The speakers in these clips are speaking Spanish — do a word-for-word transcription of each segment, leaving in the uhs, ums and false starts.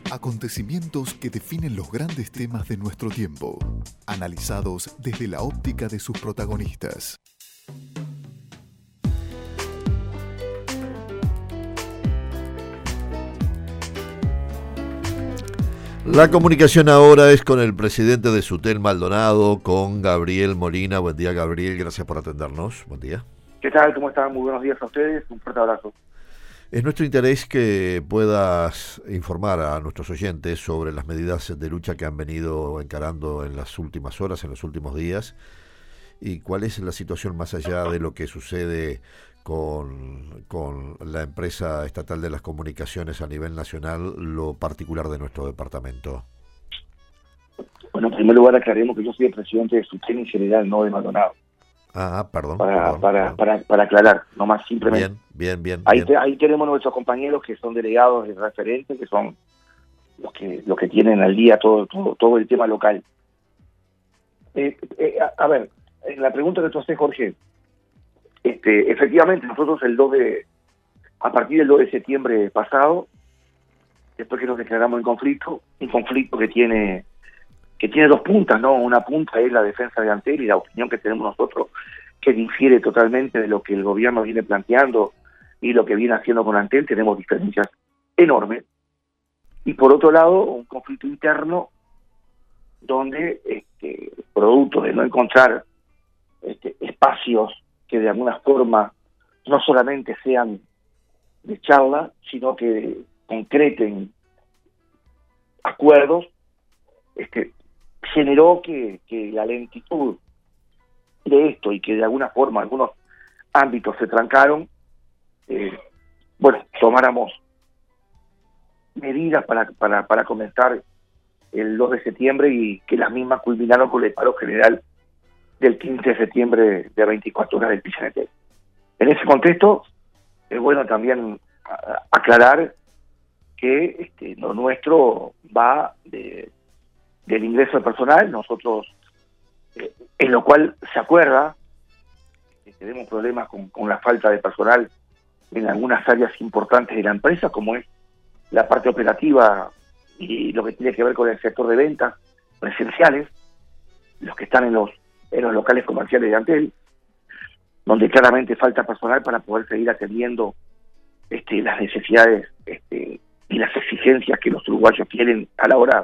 Acontecimientos que definen los grandes temas de nuestro tiempo, analizados desde la óptica de sus protagonistas. La comunicación ahora es con el presidente de Sutel Maldonado, con Gabriel Molina. Buen día, Gabriel, gracias por atendernos. Buen día. ¿Qué tal? ¿Cómo están? Muy buenos días a ustedes. Un fuerte abrazo. Es nuestro interés que puedas informar a nuestros oyentes sobre las medidas de lucha que han venido encarando en las últimas horas, en los últimos días, y cuál es la situación más allá de lo que sucede con, con la empresa estatal de las comunicaciones a nivel nacional, lo particular de nuestro departamento. Bueno, en primer lugar aclaremos que yo soy el presidente de Sutel en general, no de Maldonado. Ah, perdón. Para, perdón, para, perdón. para, para aclarar, nomás simplemente. Bien, bien, bien. Ahí, bien. te, ahí tenemos nuestros compañeros que son delegados de referentes, que son los que los que tienen al día todo todo, todo el tema local. Eh, eh, a, a ver, en la pregunta que tú haces, Jorge, este, efectivamente nosotros el dos de, a partir del dos de septiembre pasado, después que nos declaramos en conflicto, un conflicto que tiene que tiene dos puntas, ¿no? Una punta es la defensa de Antel y la opinión que tenemos nosotros, que difiere totalmente de lo que el gobierno viene planteando y lo que viene haciendo con Antel. Tenemos diferencias enormes. Y por otro lado, un conflicto interno donde, este, producto de no encontrar este, espacios que de alguna forma no solamente sean de charla, sino que concreten acuerdos, este, generó que, que la lentitud de esto y que de alguna forma algunos ámbitos se trancaron, eh, bueno, tomáramos medidas para, para, para comenzar el dos de septiembre y que las mismas culminaron con el paro general del quince de septiembre de veinticuatro horas del P C N T. En ese contexto, es bueno también a, aclarar que este, lo nuestro va de del ingreso de personal. Nosotros, eh, en lo cual se acuerda que tenemos problemas con, con la falta de personal en algunas áreas importantes de la empresa, como es la parte operativa y lo que tiene que ver con el sector de ventas presenciales, los que están en los en los locales comerciales de Antel, donde claramente falta personal para poder seguir atendiendo este, las necesidades este, y las exigencias que los uruguayos tienen a la hora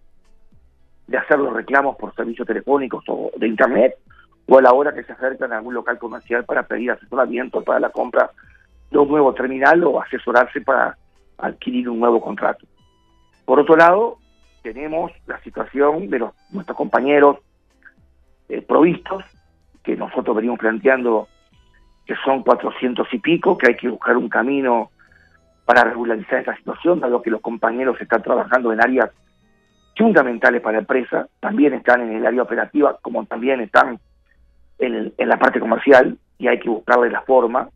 de hacer los reclamos por servicios telefónicos o de internet, o a la hora que se acercan a algún local comercial para pedir asesoramiento para la compra de un nuevo terminal o asesorarse para adquirir un nuevo contrato. Por otro lado, tenemos la situación de los nuestros compañeros eh, provistos, que nosotros venimos planteando que son cuatrocientos y pico, que hay que buscar un camino para regularizar esta situación, dado que los compañeros están trabajando en áreas fundamentales para la empresa, también están en el área operativa, como también están en, el, en la parte comercial, y hay que buscarle la forma.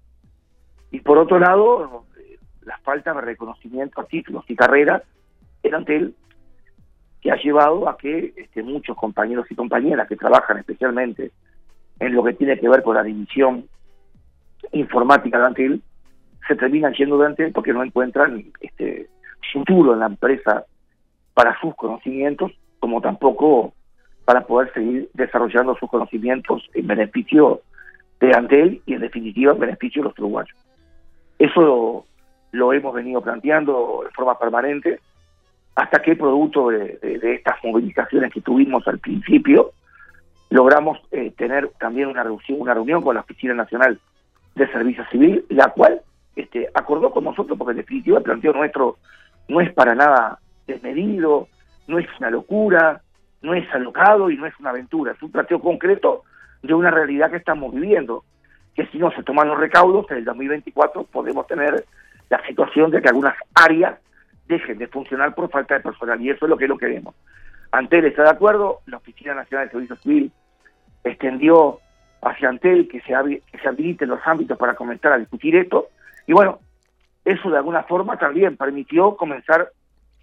Y por otro lado, la falta de reconocimiento a títulos y carreras en Antel, que ha llevado a que este, muchos compañeros y compañeras que trabajan especialmente en lo que tiene que ver con la división informática de Antel, se terminan yendo de Antel porque no encuentran este futuro en la empresa para sus conocimientos, como tampoco para poder seguir desarrollando sus conocimientos en beneficio de Antel y en definitiva en beneficio de los uruguayos. Eso lo, lo hemos venido planteando de forma permanente, hasta que producto de, de, de estas movilizaciones que tuvimos al principio, logramos eh, tener también una reunión, una reunión con la Oficina Nacional de Servicio Civil, la cual este, acordó con nosotros, porque en definitiva el planteo nuestro no es para nada desmedido, no es una locura, no es alocado y no es una aventura, es un planteo concreto de una realidad que estamos viviendo, que si no se toman los recaudos, en el dos mil veinticuatro podemos tener la situación de que algunas áreas dejen de funcionar por falta de personal, y eso es lo que no queremos. Antel está de acuerdo, la Oficina Nacional de Servicio Civil extendió hacia Antel que se, que se habiliten los ámbitos para comenzar a discutir esto, y bueno, eso de alguna forma también permitió comenzar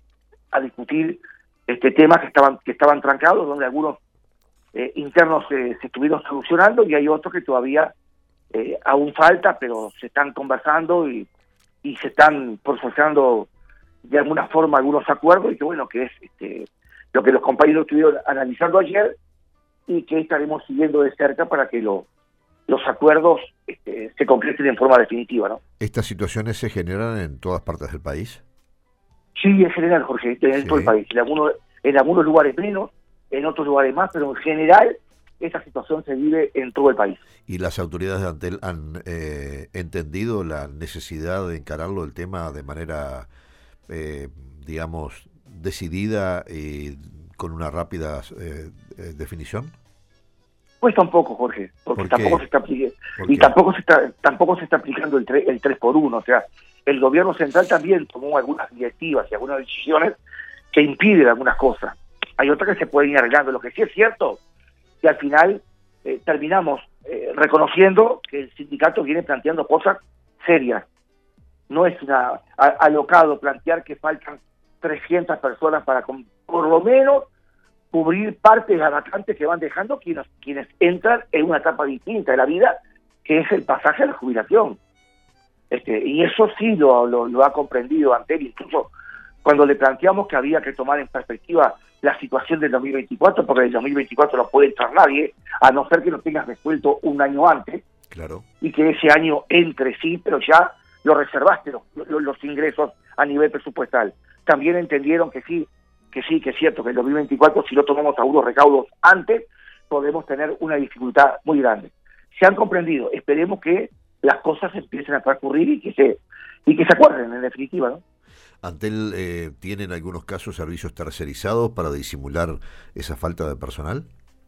a discutir este temas que estaban que estaban trancados, donde algunos eh, internos eh, se estuvieron solucionando y hay otros que todavía eh, aún falta, pero se están conversando y, y se están procesando de alguna forma algunos acuerdos y que bueno, que es este, lo que los compañeros estuvieron analizando ayer y que estaremos siguiendo de cerca para que lo, los acuerdos este, se concreten en forma definitiva, ¿no? ¿Estas situaciones se generan en todas partes del país? Sí, en general, Jorge, en Sí. todo el país. En algunos, en algunos lugares menos, en otros lugares más, pero en general esta situación se vive en todo el país. ¿Y las autoridades de Antel han eh, entendido la necesidad de encararlo el tema de manera, eh, digamos, decidida y con una rápida eh, eh, definición? Cuesta un poco, Jorge, porque ¿Por tampoco qué? se está aplicando ¿Por y qué? tampoco se está tampoco se está aplicando el tres, el tres por uno, o sea, el gobierno central también tomó algunas directivas y algunas decisiones que impiden algunas cosas. Hay otras que se pueden ir arreglando. Lo que sí es cierto que al final eh, terminamos eh, reconociendo que el sindicato viene planteando cosas serias. No es una a, alocado plantear que faltan trescientas personas para con, por lo menos cubrir parte de las vacantes que van dejando quienes, quienes entran en una etapa distinta de la vida, que es el pasaje a la jubilación. Este, y eso sí lo, lo, lo ha comprendido Antel, incluso cuando le planteamos que había que tomar en perspectiva la situación del dos mil veinticuatro, porque el dos mil veinticuatro no puede entrar nadie, a no ser que lo tengas resuelto un año antes, Claro. y que ese año entre sí, pero ya lo reservaste, los, los, los ingresos a nivel presupuestal. También entendieron que sí, que sí, que es cierto que el dos mil veinticuatro, si no tomamos algunos recaudos antes, podemos tener una dificultad muy grande. Se han comprendido, esperemos que las cosas empiecen a transcurrir y que se y que se acuerden, en definitiva, ¿no? ¿Antel eh, tiene en algunos casos servicios tercerizados para disimular esa falta de personal?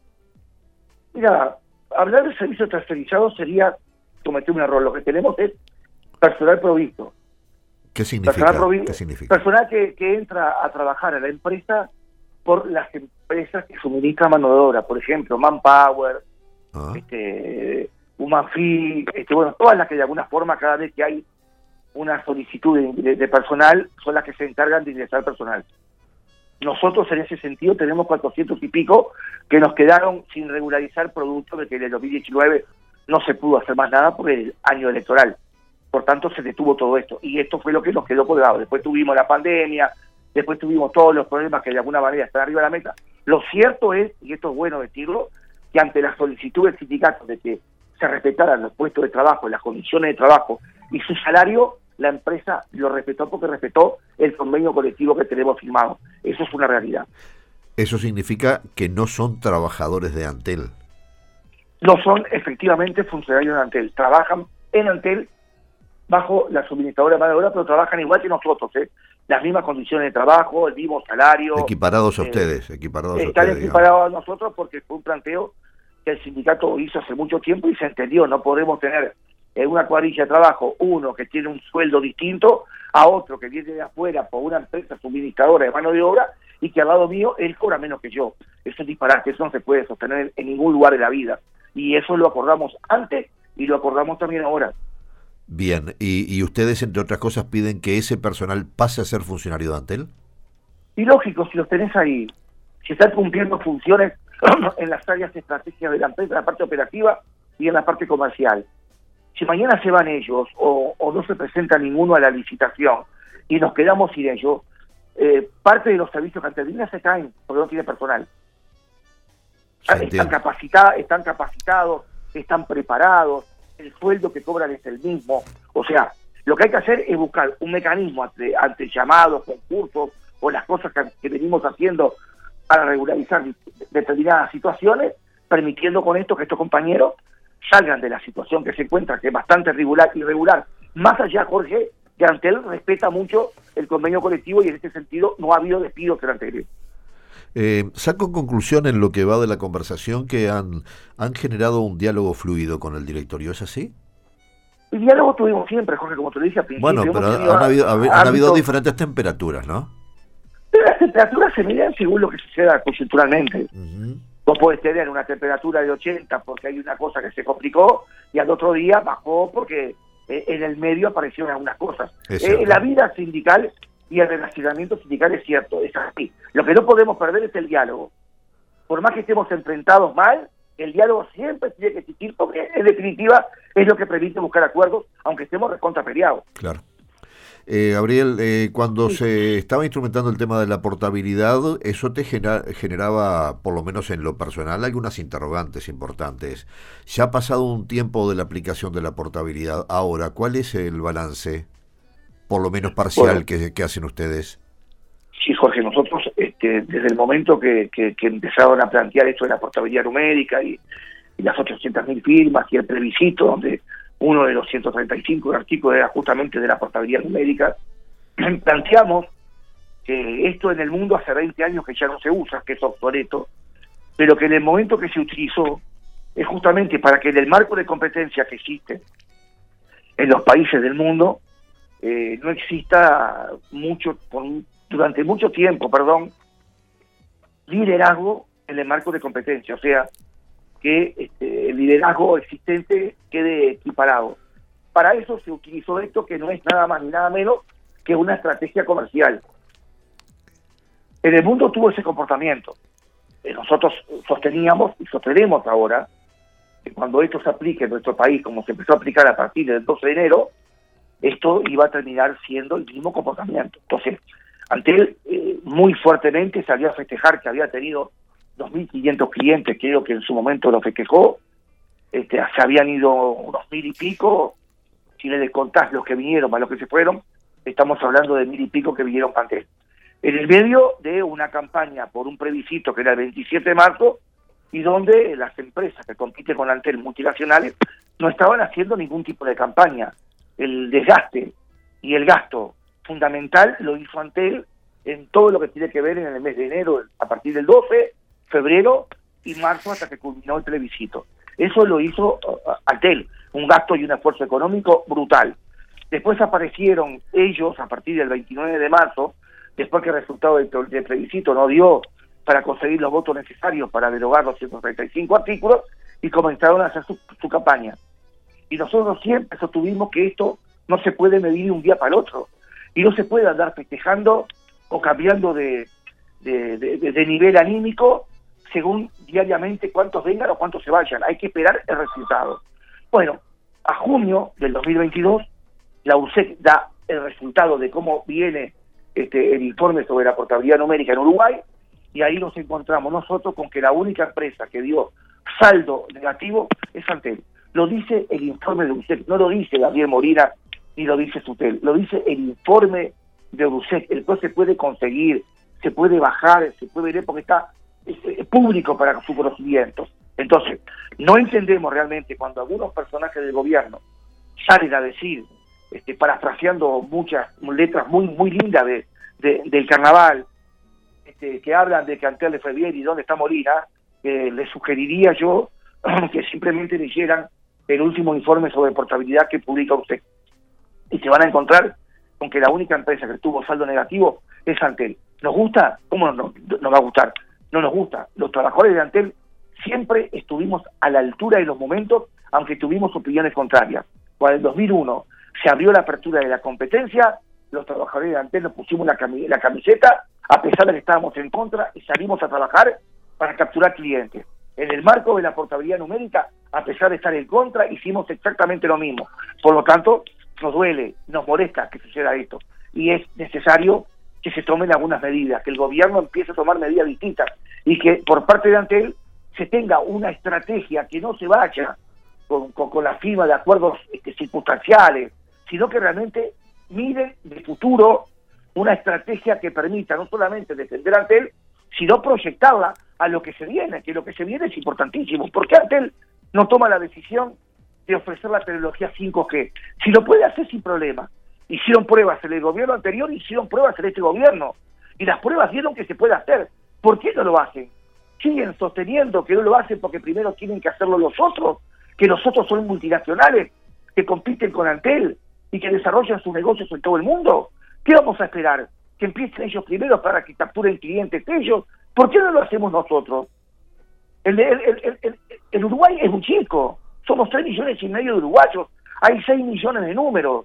Mira, hablar de servicios transferizados sería cometer un error. Lo que tenemos es personal provisto. ¿Qué significa? Personal, provi- ¿Qué significa? personal que, que entra a trabajar a la empresa por las empresas que suministran mano de obra. Por ejemplo, Manpower, Ah, este, Humanfi, este, bueno, todas las que de alguna forma cada vez que hay una solicitud de, de, de personal son las que se encargan de ingresar personal. Nosotros en ese sentido tenemos cuatrocientos y pico que nos quedaron sin regularizar producto de que en el dos mil diecinueve no se pudo hacer más nada por el año electoral. Por tanto, se detuvo todo esto. Y esto fue lo que nos quedó colgado. Después tuvimos la pandemia, después tuvimos todos los problemas que de alguna manera están arriba de la mesa. Lo cierto es, y esto es bueno decirlo, que ante la solicitud del sindicato de que se respetaran los puestos de trabajo, las condiciones de trabajo y su salario, la empresa lo respetó porque respetó el convenio colectivo que tenemos firmado. Eso es una realidad. eso significa que no son trabajadores de Antel. No son efectivamente funcionarios de Antel. Trabajan en Antel bajo la suministradora de mano de obra, pero trabajan igual que nosotros, ¿eh? Las mismas condiciones de trabajo, el mismo salario. Equiparados a eh, ustedes, equiparados a Están ustedes. equiparados a nosotros porque fue un planteo que el sindicato hizo hace mucho tiempo y se entendió. No podemos tener en una cuadrilla de trabajo uno que tiene un sueldo distinto a otro que viene de afuera por una empresa suministradora de mano de obra y que al lado mío él cobra menos que yo. Eso es disparate, eso no se puede sostener en ningún lugar de la vida. Y eso lo acordamos antes y lo acordamos también ahora. Bien, y, y ustedes, entre otras cosas, piden que ese personal pase a ser funcionario de Antel. Y lógico, si los tenés ahí, si están cumpliendo funciones en las áreas estratégicas de la empresa, en la parte operativa y en la parte comercial. Si mañana se van ellos o, o no se presenta ninguno a la licitación y nos quedamos sin ellos, eh, parte de los servicios que antes se caen porque no tiene personal. Se Están entiende. capacitados, están capacitados, están preparados, el sueldo que cobran es el mismo. O sea, lo que hay que hacer es buscar un mecanismo ante, ante llamados, concursos o las cosas que, que venimos haciendo para regularizar determinadas situaciones, permitiendo con esto que estos compañeros salgan de la situación que se encuentra, que es bastante irregular, irregular. Más allá, Jorge, que Antel respeta mucho el convenio colectivo y en este sentido no ha habido despidos en Antel. Eh, saco en conclusión en lo que va de la conversación que han, han generado un diálogo fluido con el directorio, ¿es así? El diálogo tuvimos siempre, Jorge, como te lo dije al principio. Bueno, pero hemos han, tenido habido, han habido ámbitos- diferentes temperaturas, ¿no? Las temperaturas se miden según lo que suceda coyunturalmente. Uh-huh. Vos podés tener una temperatura de ochenta porque hay una cosa que se complicó y al otro día bajó porque eh, en el medio aparecieron algunas cosas. Es Eh, cierto. la vida sindical y el relacionamiento sindical es cierto, es así. Lo que no podemos perder es el diálogo. Por más que estemos enfrentados mal, el diálogo siempre tiene que existir porque en definitiva es lo que permite buscar acuerdos, aunque estemos recontra peleados. Claro. Eh, Gabriel, eh, cuando se estaba instrumentando el tema de la portabilidad, eso te genera, generaba, por lo menos en lo personal, algunas interrogantes importantes. Ya ha pasado un tiempo de la aplicación de la portabilidad. Ahora, ¿cuál es el balance, por lo menos parcial, bueno, que, que hacen ustedes? Sí, Jorge, nosotros este, desde el momento que, que, que empezaron a plantear esto de la portabilidad numérica y, y las ochocientas mil firmas y el plebiscito, donde uno de los ciento treinta y cinco artículos era justamente de la portabilidad numérica, planteamos que esto en el mundo hace veinte años que ya no se usa, que es obsoleto, pero que en el momento que se utilizó es justamente para que en el marco de competencia que existe en los países del mundo eh, no exista mucho, por, durante mucho tiempo, perdón, liderazgo en el marco de competencia, o sea, que este, el liderazgo existente quede equiparado. Para eso se utilizó esto, que no es nada más ni nada menos que una estrategia comercial. En el mundo tuvo ese comportamiento. Eh, nosotros sosteníamos y sostenemos ahora que cuando esto se aplique en nuestro país, como se empezó a aplicar a partir del doce de enero, esto iba a terminar siendo el mismo comportamiento. Entonces, Antel eh, muy fuertemente salió a festejar que había tenido dos mil quinientos clientes, creo que en su momento lo festejó, este, se habían ido unos mil y pico, si le descontás los que vinieron más los que se fueron, estamos hablando de mil y pico que vinieron para Antel. En el medio de una campaña por un plebiscito que era el veintisiete de marzo, y donde las empresas que compiten con Antel multinacionales no estaban haciendo ningún tipo de campaña. El desgaste y el gasto fundamental lo hizo Antel en todo lo que tiene que ver en el mes de enero, a partir del doce, febrero y marzo, hasta que culminó el plebiscito. Eso lo hizo uh, Antel, un gasto y un esfuerzo económico brutal. Después aparecieron ellos a partir del veintinueve de marzo, después que el resultado del, del plebiscito no dio para conseguir los votos necesarios para derogar los ciento treinta y cinco artículos, y comenzaron a hacer su, su campaña. Y nosotros siempre sostuvimos que esto no se puede medir de un día para el otro, y no se puede andar festejando o cambiando de, de, de, de, de nivel anímico según diariamente cuántos vengan o cuántos se vayan. Hay que esperar el resultado. Bueno, a junio del dos mil veintidós, la U R S E C da el resultado de cómo viene este, el informe sobre la portabilidad numérica en Uruguay, y ahí nos encontramos nosotros con que la única empresa que dio saldo negativo es Antel. Lo dice el informe de U R S E C, no lo dice Gabriel Molina ni lo dice Sutel, lo dice el informe de U R S E C, el cual se puede conseguir, se puede bajar, se puede leer porque está es, es público para su conocimiento. Entonces, no entendemos realmente cuando algunos personajes del gobierno salen a decir, este, parafraseando muchas letras muy muy lindas de, de, del carnaval, este, que hablan de que Antel le fue bien y dónde está Molina, eh, les sugeriría yo que simplemente leyeran el último informe sobre portabilidad que publica U R S E C. Y se van a encontrar con que la única empresa que tuvo saldo negativo es Antel. ¿Nos gusta? ¿Cómo no, no, nos va a gustar? No nos gusta. Los trabajadores de Antel siempre estuvimos a la altura de los momentos, aunque tuvimos opiniones contrarias. Cuando en el dos mil uno se abrió la apertura de la competencia, los trabajadores de Antel nos pusimos la, cami la camiseta, a pesar de que estábamos en contra, y salimos a trabajar para capturar clientes. En el marco de la portabilidad numérica, a pesar de estar en contra, hicimos exactamente lo mismo. Por lo tanto, nos duele, nos molesta que suceda esto, y es necesario que se tomen algunas medidas, que el gobierno empiece a tomar medidas distintas, y que por parte de Antel se tenga una estrategia que no se vaya con, con, con la firma de acuerdos este, circunstanciales, sino que realmente miren de futuro una estrategia que permita no solamente defender a Antel, sino proyectarla a lo que se viene, que lo que se viene es importantísimo. ¿Por qué Antel no toma la decisión de ofrecer la tecnología cinco G? Si lo puede hacer sin problema. Hicieron pruebas en el gobierno anterior, hicieron pruebas en este gobierno, y las pruebas vieron que se puede hacer. ¿Por qué no lo hacen? Siguen sosteniendo que no lo hacen porque primero tienen que hacerlo los otros, que los otros son multinacionales, que compiten con Antel y que desarrollan sus negocios en todo el mundo. ¿Qué vamos a esperar? ¿Que empiecen ellos primero para que capturen clientes ellos? ¿Por qué no lo hacemos nosotros? El, el, el, el, el Uruguay es un chico, somos tres millones y medio de uruguayos, hay seis millones de números,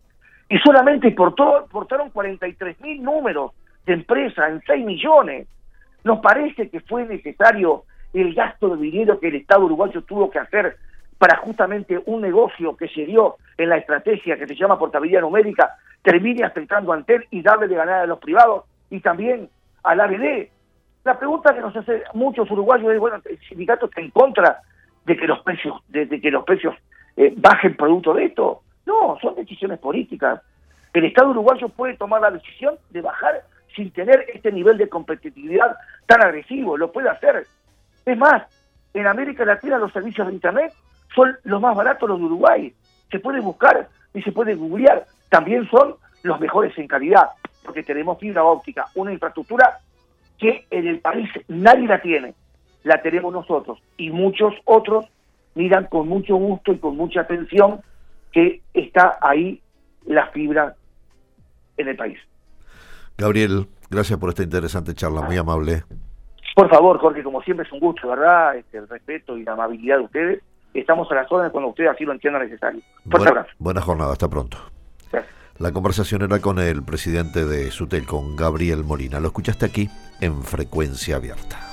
y solamente portó, portaron cuarenta y tres mil números de empresas en seis millones. ¿Nos parece que fue necesario el gasto de dinero que el Estado uruguayo tuvo que hacer para justamente un negocio que se dio en la estrategia que se llama portabilidad numérica, termine afectando a Antel y darle de ganar a los privados y también al A B D. La pregunta que nos hace muchos uruguayos es, bueno, el sindicato está en contra de que los precios, de, de que los precios eh, bajen producto de esto. No, son decisiones políticas. El Estado uruguayo puede tomar la decisión de bajar sin tener este nivel de competitividad tan agresivo, lo puede hacer. Es más, en América Latina los servicios de Internet son los más baratos los de Uruguay. Se puede buscar y se puede googlear. También son los mejores en calidad, porque tenemos fibra óptica, una infraestructura que en el país nadie la tiene. La tenemos nosotros y muchos otros miran con mucho gusto y con mucha atención que está ahí la fibra en el país. Gabriel, gracias por esta interesante charla, muy amable. Por favor, Jorge, como siempre es un gusto, ¿verdad? Este, el respeto y la amabilidad de ustedes. Estamos a las órdenes cuando ustedes así lo entiendan necesario. Fuerte Buen, abrazo. Buena jornada, hasta pronto. Gracias. La conversación era con el presidente de Sutel, con Gabriel Molina. Lo escuchaste aquí en Frecuencia Abierta.